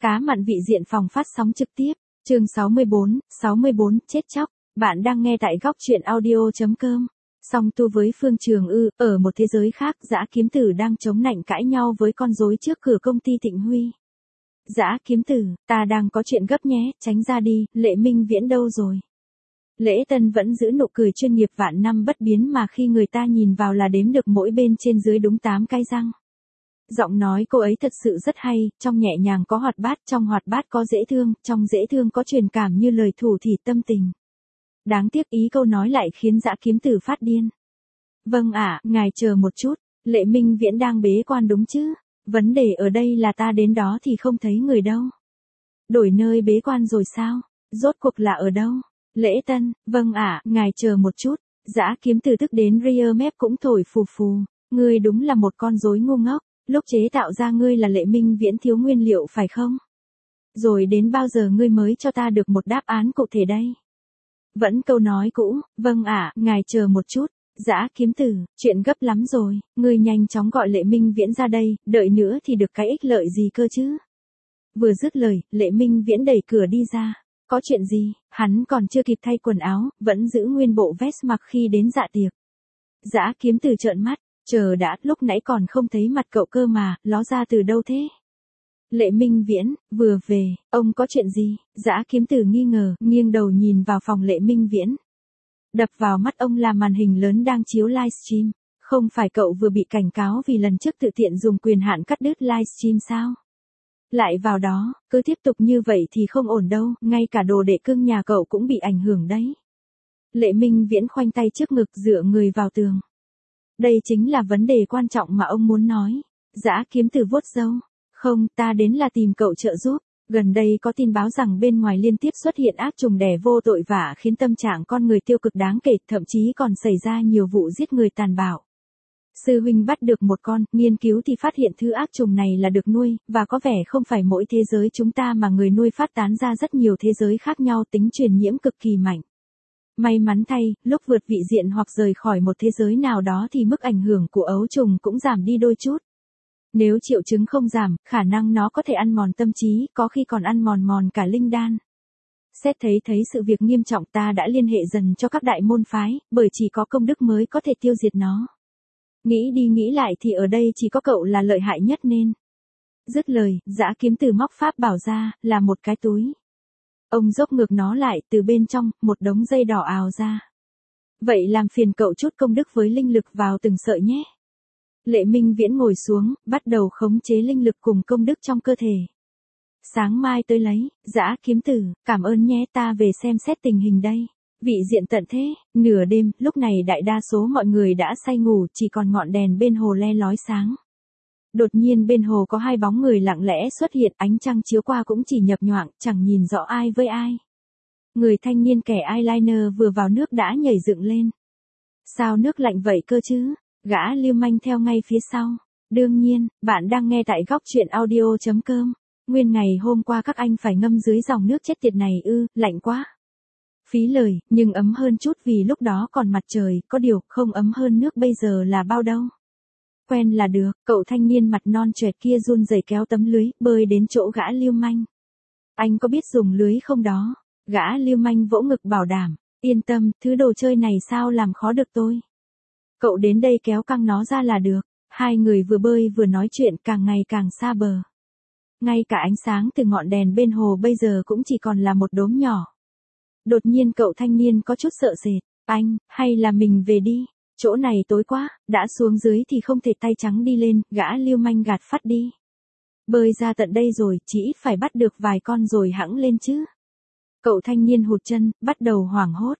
Cá mặn vị diện phòng phát sóng trực tiếp. Chương 64, chết chóc. Bạn đang nghe tại góc truyện audio.com. Song tu với Phương Trường Ư, ở một thế giới khác, Dã Kiếm Tử đang chống nạnh cãi nhau với con rối trước cửa công ty Tịnh Huy. Dã Kiếm Tử, ta đang có chuyện gấp nhé, tránh ra đi, Lệ Minh Viễn đâu rồi? Lễ Tân vẫn giữ nụ cười chuyên nghiệp vạn năm bất biến mà khi người ta nhìn vào là đếm được mỗi bên trên dưới đúng 8 cái răng. Giọng nói cô ấy thật sự rất hay, trong nhẹ nhàng có hoạt bát, trong hoạt bát có dễ thương, trong dễ thương có truyền cảm như lời thủ thỉ tâm tình. Đáng tiếc ý câu nói lại khiến Dã Kiếm Tử phát điên. Vâng ạ, ngài chờ một chút, Lệ Minh Viễn đang bế quan đúng chứ? Vấn đề ở đây là ta đến đó thì không thấy người đâu. Đổi nơi bế quan rồi sao? Rốt cuộc là ở đâu? Lễ Tân, vâng ạ, ngài chờ một chút. Dã Kiếm Tử tức đến ria mép cũng thổi phù phù. Ngươi đúng là một con rối ngu ngốc. Lúc chế tạo ra ngươi là Lệ Minh Viễn thiếu nguyên liệu phải không? Rồi đến bao giờ ngươi mới cho ta được một đáp án cụ thể đây? Vẫn câu nói cũ, vâng ạ, ngài chờ một chút. Dã Kiếm Tử, chuyện gấp lắm rồi, ngươi nhanh chóng gọi Lệ Minh Viễn ra đây, đợi nữa thì được cái ích lợi gì cơ chứ? Vừa dứt lời, Lệ Minh Viễn đẩy cửa đi ra. Có chuyện gì? Hắn còn chưa kịp thay quần áo, vẫn giữ nguyên bộ vest mặc khi đến dạ tiệc. Dã Kiếm Tử trợn mắt. Chờ đã, lúc nãy còn không thấy mặt cậu cơ mà, ló ra từ đâu thế? Lệ Minh Viễn, vừa về, ông có chuyện gì? Dã Kiếm Tử nghi ngờ, nghiêng đầu nhìn vào phòng Lệ Minh Viễn. Đập vào mắt ông là màn hình lớn đang chiếu livestream. Không phải cậu vừa bị cảnh cáo vì lần trước tự tiện dùng quyền hạn cắt đứt livestream sao? Lại vào đó, cứ tiếp tục như vậy thì không ổn đâu, ngay cả đồ đệ cưng nhà cậu cũng bị ảnh hưởng đấy. Lệ Minh Viễn khoanh tay trước ngực dựa người vào tường. Đây chính là vấn đề quan trọng mà ông muốn nói. Dã Kiếm Tử vuốt râu. Không, ta đến là tìm cậu trợ giúp. Gần đây có tin báo rằng bên ngoài liên tiếp xuất hiện ác trùng đẻ vô tội vạ khiến tâm trạng con người tiêu cực đáng kể, thậm chí còn xảy ra nhiều vụ giết người tàn bạo. Sư huynh bắt được một con, nghiên cứu thì phát hiện thứ ác trùng này là được nuôi, và có vẻ không phải mỗi thế giới chúng ta mà người nuôi phát tán ra rất nhiều thế giới khác nhau, tính truyền nhiễm cực kỳ mạnh. May mắn thay, lúc vượt vị diện hoặc rời khỏi một thế giới nào đó thì mức ảnh hưởng của ấu trùng cũng giảm đi đôi chút. Nếu triệu chứng không giảm, khả năng nó có thể ăn mòn tâm trí, có khi còn ăn mòn cả linh đan. Xét thấy sự việc nghiêm trọng, ta đã liên hệ dần cho các đại môn phái, bởi chỉ có công đức mới có thể tiêu diệt nó. Nghĩ đi nghĩ lại thì ở đây chỉ có cậu là lợi hại nhất nên. Dứt lời, Dã Kiếm Tử móc pháp bảo ra, là một cái túi. Ông dốc ngược nó lại, từ bên trong, một đống dây đỏ ào ra. Vậy làm phiền cậu chút công đức với linh lực vào từng sợi nhé. Lệ Minh Viễn ngồi xuống, bắt đầu khống chế linh lực cùng công đức trong cơ thể. Sáng mai tới lấy. Dã Kiếm Tử, cảm ơn nhé, ta về xem xét tình hình đây. Vị diện tận thế, nửa đêm, lúc này đại đa số mọi người đã say ngủ, chỉ còn ngọn đèn bên hồ le lói sáng. Đột nhiên bên hồ có hai bóng người lặng lẽ xuất hiện, ánh trăng chiếu qua cũng chỉ nhập nhoạng, chẳng nhìn rõ ai với ai. Người thanh niên kẻ eyeliner vừa vào nước đã nhảy dựng lên. Sao nước lạnh vậy cơ chứ? Gã lưu manh theo ngay phía sau. Đương nhiên, bạn đang nghe tại góc truyện audio.com. Nguyên ngày hôm qua các anh phải ngâm dưới dòng nước chết tiệt này ư, lạnh quá. Phí lời, nhưng ấm hơn chút vì lúc đó còn mặt trời, có điều, không ấm hơn nước bây giờ là bao đâu. Quen là được, cậu thanh niên mặt non choẹt kia run rẩy kéo tấm lưới, bơi đến chỗ gã lưu manh. Anh có biết dùng lưới không đó? Gã lưu manh vỗ ngực bảo đảm, yên tâm, thứ đồ chơi này sao làm khó được tôi. Cậu đến đây kéo căng nó ra là được. Hai người vừa bơi vừa nói chuyện, càng ngày càng xa bờ. Ngay cả ánh sáng từ ngọn đèn bên hồ bây giờ cũng chỉ còn là một đốm nhỏ. Đột nhiên cậu thanh niên có chút sợ sệt. Anh, hay là mình về đi? Chỗ này tối quá, đã xuống dưới thì không thể tay trắng đi lên, gã lưu manh gạt phắt đi. Bơi ra tận đây rồi, chỉ ít phải bắt được vài con rồi hẵng lên chứ. Cậu thanh niên hụt chân, bắt đầu hoảng hốt.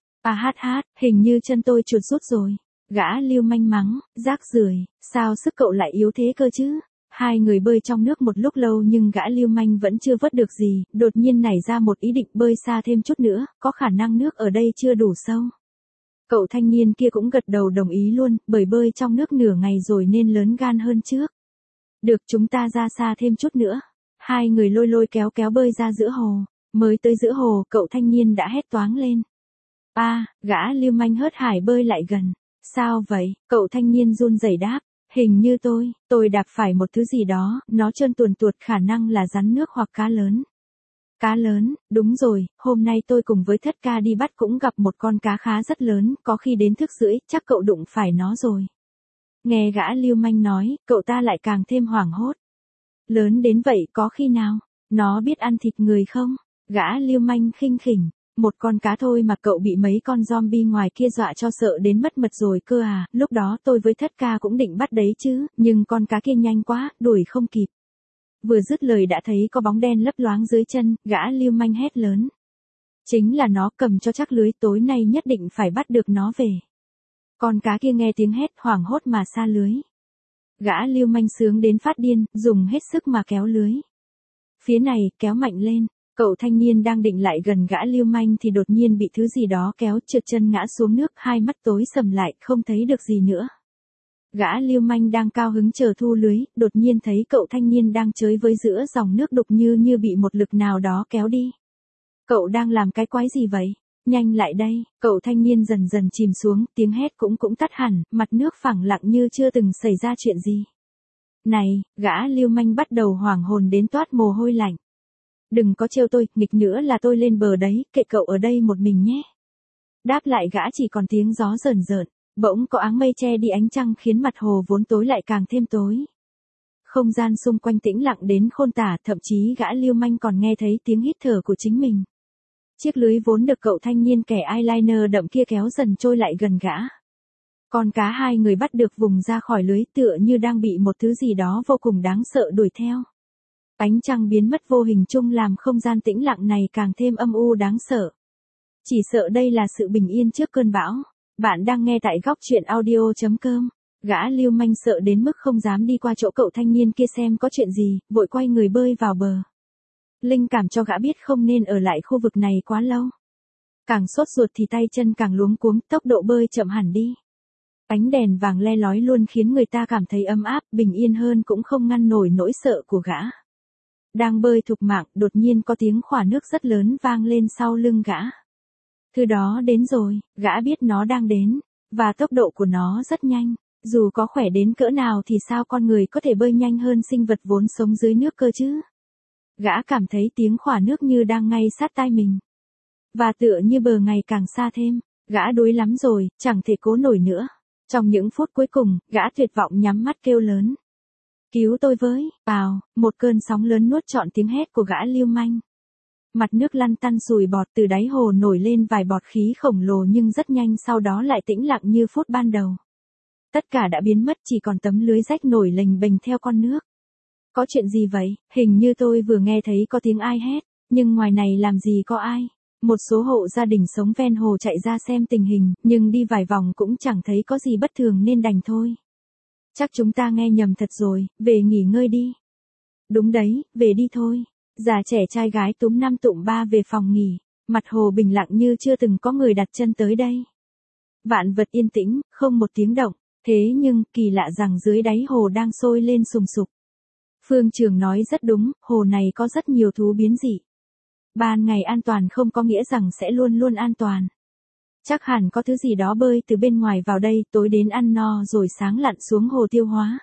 Hình như chân tôi chuột rút rồi. Gã lưu manh mắng, rác rưởi, sao sức cậu lại yếu thế cơ chứ? Hai người bơi trong nước một lúc lâu nhưng gã lưu manh vẫn chưa vớt được gì, đột nhiên nảy ra một ý định bơi xa thêm chút nữa, có khả năng nước ở đây chưa đủ sâu. Cậu thanh niên kia cũng gật đầu đồng ý luôn, bởi bơi trong nước nửa ngày rồi nên lớn gan hơn trước. Được, chúng ta ra xa thêm chút nữa. Hai người lôi kéo bơi ra giữa hồ. Mới tới giữa hồ, cậu thanh niên đã hét toáng lên. Gã lưu manh hớt hải bơi lại gần. Sao vậy? Cậu thanh niên run rẩy đáp. Hình như tôi đạp phải một thứ gì đó, nó trơn tuồn tuột, khả năng là rắn nước hoặc cá lớn. Cá lớn, đúng rồi, hôm nay tôi cùng với Thất Ca đi bắt cũng gặp một con cá khá rất lớn, có khi đến thước rưỡi, chắc cậu đụng phải nó rồi. Nghe gã lưu manh nói, cậu ta lại càng thêm hoảng hốt. Lớn đến vậy có khi nào, nó biết ăn thịt người không? Gã lưu manh khinh khỉnh, một con cá thôi mà cậu bị mấy con zombie ngoài kia dọa cho sợ đến mất mật rồi cơ à, lúc đó tôi với Thất Ca cũng định bắt đấy chứ, nhưng con cá kia nhanh quá, đuổi không kịp. Vừa dứt lời đã thấy có bóng đen lấp loáng dưới chân, gã lưu manh hét lớn. Chính là nó, cầm cho chắc lưới, tối nay nhất định phải bắt được nó về. Con cá kia nghe tiếng hét hoảng hốt mà sa lưới. Gã lưu manh sướng đến phát điên, dùng hết sức mà kéo lưới. Phía này, kéo mạnh lên, cậu thanh niên đang định lại gần gã lưu manh thì đột nhiên bị thứ gì đó kéo trượt chân ngã xuống nước, hai mắt tối sầm lại, không thấy được gì nữa. Gã lưu manh đang cao hứng chờ thu lưới, đột nhiên thấy cậu thanh niên đang chới với giữa dòng nước đục như bị một lực nào đó kéo đi. Cậu đang làm cái quái gì vậy? Nhanh lại đây, cậu thanh niên dần dần chìm xuống, tiếng hét cũng tắt hẳn, mặt nước phẳng lặng như chưa từng xảy ra chuyện gì. Này, gã lưu manh bắt đầu hoảng hồn đến toát mồ hôi lạnh. Đừng có trêu tôi, nghịch nữa là tôi lên bờ đấy, kệ cậu ở đây một mình nhé. Đáp lại gã chỉ còn tiếng gió rờn rợn, bỗng có áng mây che đi ánh trăng khiến mặt hồ vốn tối lại càng thêm tối. Không gian xung quanh tĩnh lặng đến khôn tả, thậm chí gã lưu manh còn nghe thấy tiếng hít thở của chính mình. Chiếc lưới vốn được cậu thanh niên kẻ eyeliner đậm kia kéo dần trôi lại gần gã. Con cá hai người bắt được vùng ra khỏi lưới tựa như đang bị một thứ gì đó vô cùng đáng sợ đuổi theo. Ánh trăng biến mất vô hình chung làm không gian tĩnh lặng này càng thêm âm u đáng sợ. Chỉ sợ đây là sự bình yên trước cơn bão. Bạn đang nghe tại góc truyện audio.com. Gã lưu manh sợ đến mức không dám đi qua chỗ cậu thanh niên kia xem có chuyện gì, vội quay người bơi vào bờ. Linh cảm cho gã biết không nên ở lại khu vực này quá lâu. Càng sốt ruột thì tay chân càng luống cuống, tốc độ bơi chậm hẳn đi. Ánh đèn vàng le lói luôn khiến người ta cảm thấy ấm áp, bình yên hơn cũng không ngăn nổi nỗi sợ của gã. Đang bơi thục mạng, đột nhiên có tiếng khỏa nước rất lớn vang lên sau lưng gã. Thứ đó đến rồi, gã biết nó đang đến, và tốc độ của nó rất nhanh. Dù có khỏe đến cỡ nào thì sao con người có thể bơi nhanh hơn sinh vật vốn sống dưới nước cơ chứ? Gã cảm thấy tiếng khỏa nước như đang ngay sát tai mình. Và tựa như bờ ngày càng xa thêm, gã đuối lắm rồi, chẳng thể cố nổi nữa. Trong những phút cuối cùng, gã tuyệt vọng nhắm mắt kêu lớn. Cứu tôi với, một cơn sóng lớn nuốt trọn tiếng hét của gã lưu manh. Mặt nước lăn tăn sùi bọt, từ đáy hồ nổi lên vài bọt khí khổng lồ nhưng rất nhanh sau đó lại tĩnh lặng như phút ban đầu. Tất cả đã biến mất, chỉ còn tấm lưới rách nổi lềnh bềnh theo con nước. Có chuyện gì vậy? Hình như tôi vừa nghe thấy có tiếng ai hét, nhưng ngoài này làm gì có ai. Một số hộ gia đình sống ven hồ chạy ra xem tình hình, nhưng đi vài vòng cũng chẳng thấy có gì bất thường nên đành thôi. Chắc chúng ta nghe nhầm thật rồi, về nghỉ ngơi đi. Đúng đấy, về đi thôi. Già trẻ trai gái túm năm tụm ba về phòng nghỉ, mặt hồ bình lặng như chưa từng có người đặt chân tới đây. Vạn vật yên tĩnh, không một tiếng động, thế nhưng kỳ lạ rằng dưới đáy hồ đang sôi lên sùng sục. Phương Trường nói rất đúng, hồ này có rất nhiều thú biến dị. Ban ngày an toàn không có nghĩa rằng sẽ luôn luôn an toàn. Chắc hẳn có thứ gì đó bơi từ bên ngoài vào đây, tối đến ăn no rồi sáng lặn xuống hồ tiêu hóa.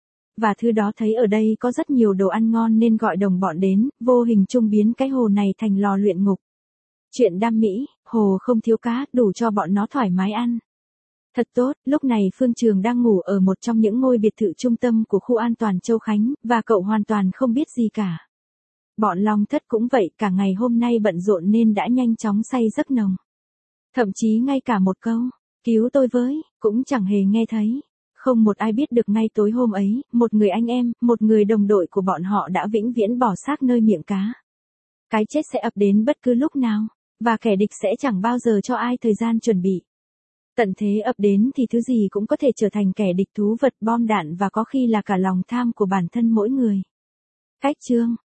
Và thứ đó thấy ở đây có rất nhiều đồ ăn ngon nên gọi đồng bọn đến, vô hình chung biến cái hồ này thành lò luyện ngục. Chuyện đam mỹ, hồ không thiếu cá, đủ cho bọn nó thoải mái ăn. Thật tốt, lúc này Phương Trường đang ngủ ở một trong những ngôi biệt thự trung tâm của khu an toàn Châu Khánh, và cậu hoàn toàn không biết gì cả. Bọn Long Thất cũng vậy, cả ngày hôm nay bận rộn nên đã nhanh chóng say giấc nồng. Thậm chí ngay cả một câu, cứu tôi với, cũng chẳng hề nghe thấy. Không một ai biết được ngay tối hôm ấy, một người anh em, một người đồng đội của bọn họ đã vĩnh viễn bỏ xác nơi miệng cá. Cái chết sẽ ập đến bất cứ lúc nào, và kẻ địch sẽ chẳng bao giờ cho ai thời gian chuẩn bị. Tận thế ập đến thì thứ gì cũng có thể trở thành kẻ địch, thú vật, bom đạn và có khi là cả lòng tham của bản thân mỗi người. Cách chương